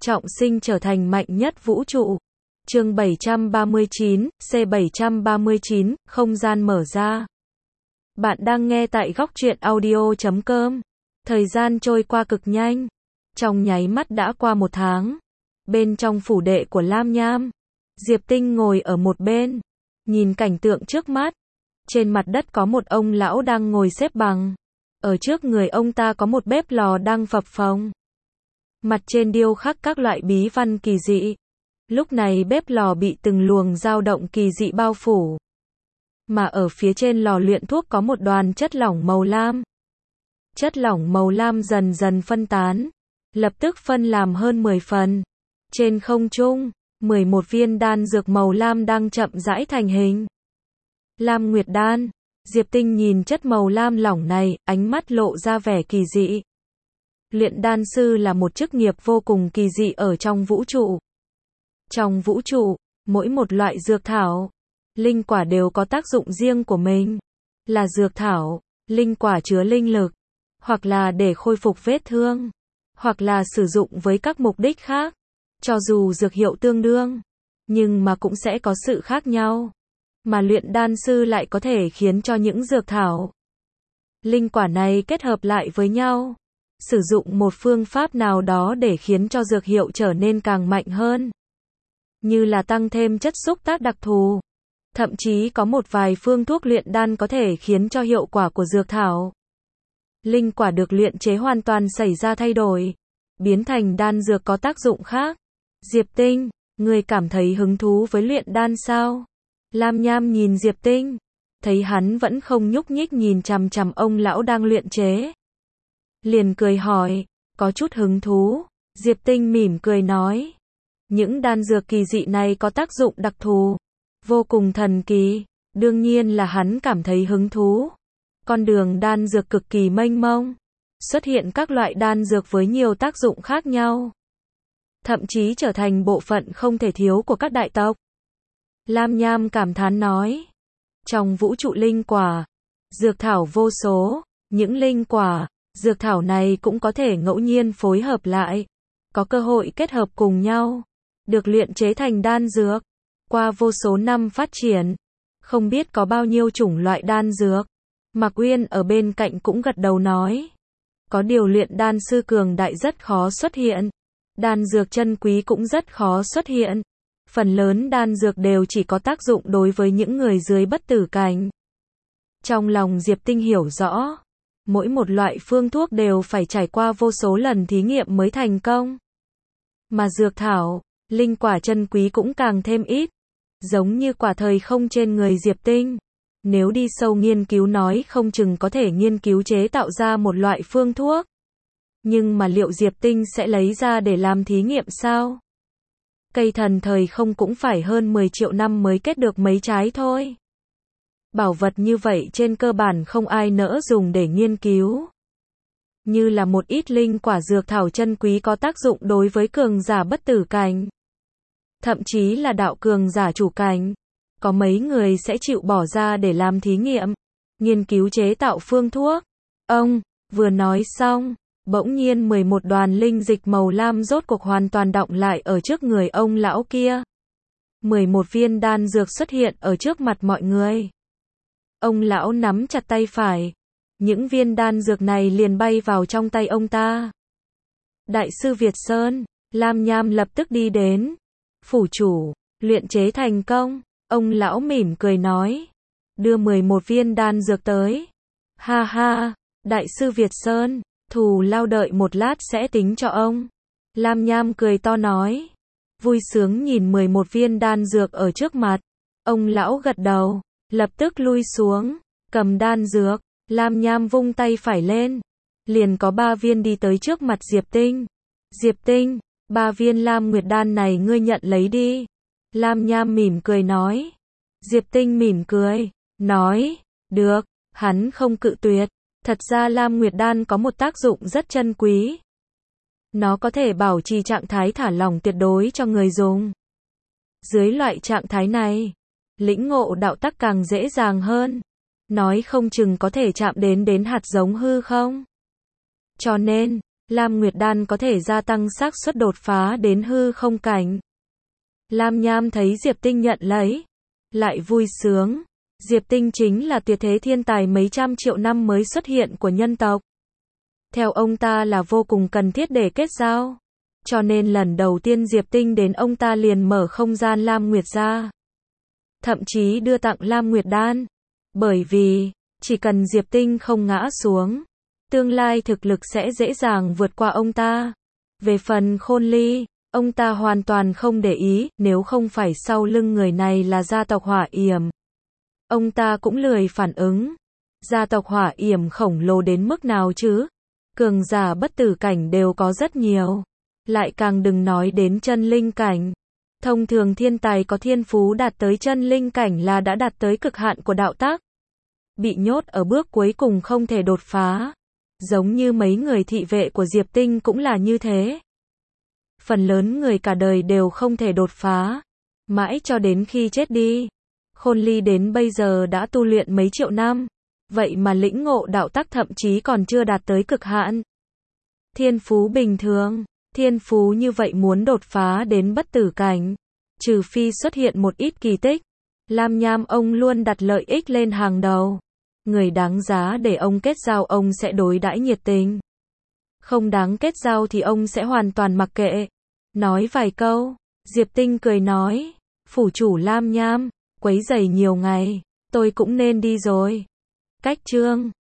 trọng sinh trở thành mạnh nhất vũ trụ. Chương 739, C739, không gian mở ra. Bạn đang nghe tại góc truyện audio.com. Thời gian trôi qua cực nhanh. Trong nháy mắt đã qua 1 tháng. Bên trong phủ đệ của Lam Nham, Diệp Tinh ngồi ở một bên, nhìn cảnh tượng trước mắt. Trên mặt đất có một ông lão đang ngồi xếp bằng. Ở trước người ông ta có một bếp lò đang phập phồng. Mặt trên điêu khắc các loại bí văn kỳ dị. Lúc này bếp lò bị từng luồng dao động kỳ dị bao phủ. Mà ở phía trên lò luyện thuốc có một đoàn chất lỏng màu lam. Chất lỏng màu lam dần dần phân tán, lập tức phân làm hơn 10 phần. Trên không trung, 11 viên đan dược màu lam đang chậm rãi thành hình. Lam Nguyệt đan. Diệp Tinh nhìn chất màu lam lỏng này, ánh mắt lộ ra vẻ kỳ dị. Luyện đan sư là một chức nghiệp vô cùng kỳ dị ở trong vũ trụ. Trong vũ trụ, mỗi một loại dược thảo, linh quả đều có tác dụng riêng của mình. Là dược thảo, linh quả chứa linh lực, hoặc là để khôi phục vết thương, hoặc là sử dụng với các mục đích khác. Cho dù dược hiệu tương đương, nhưng mà cũng sẽ có sự khác nhau. Mà luyện đan sư lại có thể khiến cho những dược thảo, linh quả này kết hợp lại với nhau, sử dụng một phương pháp nào đó để khiến cho dược hiệu trở nên càng mạnh hơn. Như là tăng thêm chất xúc tác đặc thù. Thậm chí có một vài phương thuốc luyện đan có thể khiến cho hiệu quả của dược thảo, linh quả được luyện chế hoàn toàn xảy ra thay đổi, biến thành đan dược có tác dụng khác. Diệp Tinh, người cảm thấy hứng thú với luyện đan sao? Lam Nham nhìn Diệp Tinh, thấy hắn vẫn không nhúc nhích nhìn chằm chằm ông lão đang luyện chế. Liền cười hỏi, có chút hứng thú. Diệp Tinh mỉm cười nói, những đan dược kỳ dị này có tác dụng đặc thù, vô cùng thần kỳ, đương nhiên là hắn cảm thấy hứng thú. Con đường đan dược cực kỳ mênh mông, xuất hiện các loại đan dược với nhiều tác dụng khác nhau, thậm chí trở thành bộ phận không thể thiếu của các đại tộc. Lam Nham cảm thán nói, trong vũ trụ linh quả, dược thảo vô số, những linh quả, dược thảo này cũng có thể ngẫu nhiên phối hợp lại, có cơ hội kết hợp cùng nhau, được luyện chế thành đan dược. Qua vô số năm phát triển, không biết có bao nhiêu chủng loại đan dược. Mạc Uyên ở bên cạnh cũng gật đầu nói, có điều luyện đan sư cường đại rất khó xuất hiện, đan dược chân quý cũng rất khó xuất hiện. Phần lớn đan dược đều chỉ có tác dụng đối với những người dưới bất tử cảnh. Trong lòng Diệp Tinh hiểu rõ, mỗi một loại phương thuốc đều phải trải qua vô số lần thí nghiệm mới thành công. Mà dược thảo, linh quả chân quý cũng càng thêm ít. Giống như quả thời không trên người Diệp Tinh, nếu đi sâu nghiên cứu nói không chừng có thể nghiên cứu chế tạo ra một loại phương thuốc. Nhưng mà liệu Diệp Tinh sẽ lấy ra để làm thí nghiệm sao? Cây thần thời không cũng phải hơn 10 triệu năm mới kết được mấy trái thôi. Bảo vật như vậy trên cơ bản không ai nỡ dùng để nghiên cứu. Như là một ít linh quả dược thảo chân quý có tác dụng đối với cường giả bất tử cảnh, thậm chí là đạo cường giả chủ cảnh. Có mấy người sẽ chịu bỏ ra để làm thí nghiệm, nghiên cứu chế tạo phương thuốc. Ông, vừa nói xong, bỗng nhiên 11 đoàn linh dịch màu lam rốt cuộc hoàn toàn đọng lại ở trước người ông lão kia. 11 viên đan dược xuất hiện ở trước mặt mọi người. Ông lão nắm chặt tay phải. Những viên đan dược này liền bay vào trong tay ông ta. Đại sư Việt Sơn, Lam Nham lập tức đi đến. Phủ chủ, luyện chế thành công. Ông lão mỉm cười nói, đưa 11 viên đan dược tới. Ha ha, Đại sư Việt Sơn, thù lao đợi một lát sẽ tính cho ông. Lam Nham cười to nói, vui sướng nhìn 11 viên đan dược ở trước mặt. Ông lão gật đầu, lập tức lui xuống, cầm đan dược. Lam Nham vung tay phải lên, liền có 3 viên đi tới trước mặt Diệp Tinh. Diệp Tinh, 3 viên Lam Nguyệt đan này ngươi nhận lấy đi. Lam Nham mỉm cười nói. Diệp Tinh mỉm cười, nói, được, hắn không cự tuyệt. Thật ra Lam Nguyệt đan có một tác dụng rất chân quý. Nó có thể bảo trì trạng thái thả lỏng tuyệt đối cho người dùng. Dưới loại trạng thái này, lĩnh ngộ đạo tắc càng dễ dàng hơn. Nói không chừng có thể chạm đến hạt giống hư không. Cho nên, Lam Nguyệt Đan có thể gia tăng xác suất đột phá đến hư không cảnh. Lam Nham thấy Diệp Tinh nhận lấy, lại vui sướng. Diệp Tinh chính là tuyệt thế thiên tài mấy trăm triệu năm mới xuất hiện của nhân tộc. Theo ông ta là vô cùng cần thiết để kết giao. Cho nên lần đầu tiên Diệp Tinh đến ông ta liền mở không gian Lam Nguyệt ra. Thậm chí đưa tặng Lam Nguyệt Đan. Bởi vì, chỉ cần Diệp Tinh không ngã xuống, tương lai thực lực sẽ dễ dàng vượt qua ông ta. Về phần Khôn Ly, ông ta hoàn toàn không để ý, nếu không phải sau lưng người này là gia tộc Hỏa Yểm. Ông ta cũng lười phản ứng. Gia tộc Hỏa Yểm khổng lồ đến mức nào chứ? Cường giả bất tử cảnh đều có rất nhiều. Lại càng đừng nói đến chân linh cảnh. Thông thường thiên tài có thiên phú đạt tới chân linh cảnh là đã đạt tới cực hạn của đạo tác. Bị nhốt ở bước cuối cùng không thể đột phá. Giống như mấy người thị vệ của Diệp Tinh cũng là như thế. Phần lớn người cả đời đều không thể đột phá. Mãi cho đến khi chết đi. Khôn Ly đến bây giờ đã tu luyện mấy triệu năm. Vậy mà lĩnh ngộ đạo tắc thậm chí còn chưa đạt tới cực hạn. Thiên phú bình thường. Thiên phú như vậy muốn đột phá đến bất tử cảnh. Trừ phi xuất hiện một ít kỳ tích. Lam Nham ông luôn đặt lợi ích lên hàng đầu. Người đáng giá để ông kết giao ông sẽ đối đãi nhiệt tình. Không đáng kết giao thì ông sẽ hoàn toàn mặc kệ. Nói vài câu, Diệp Tinh cười nói. Phủ chủ Lam Nham, quấy rầy nhiều ngày, tôi cũng nên đi rồi. Cách chương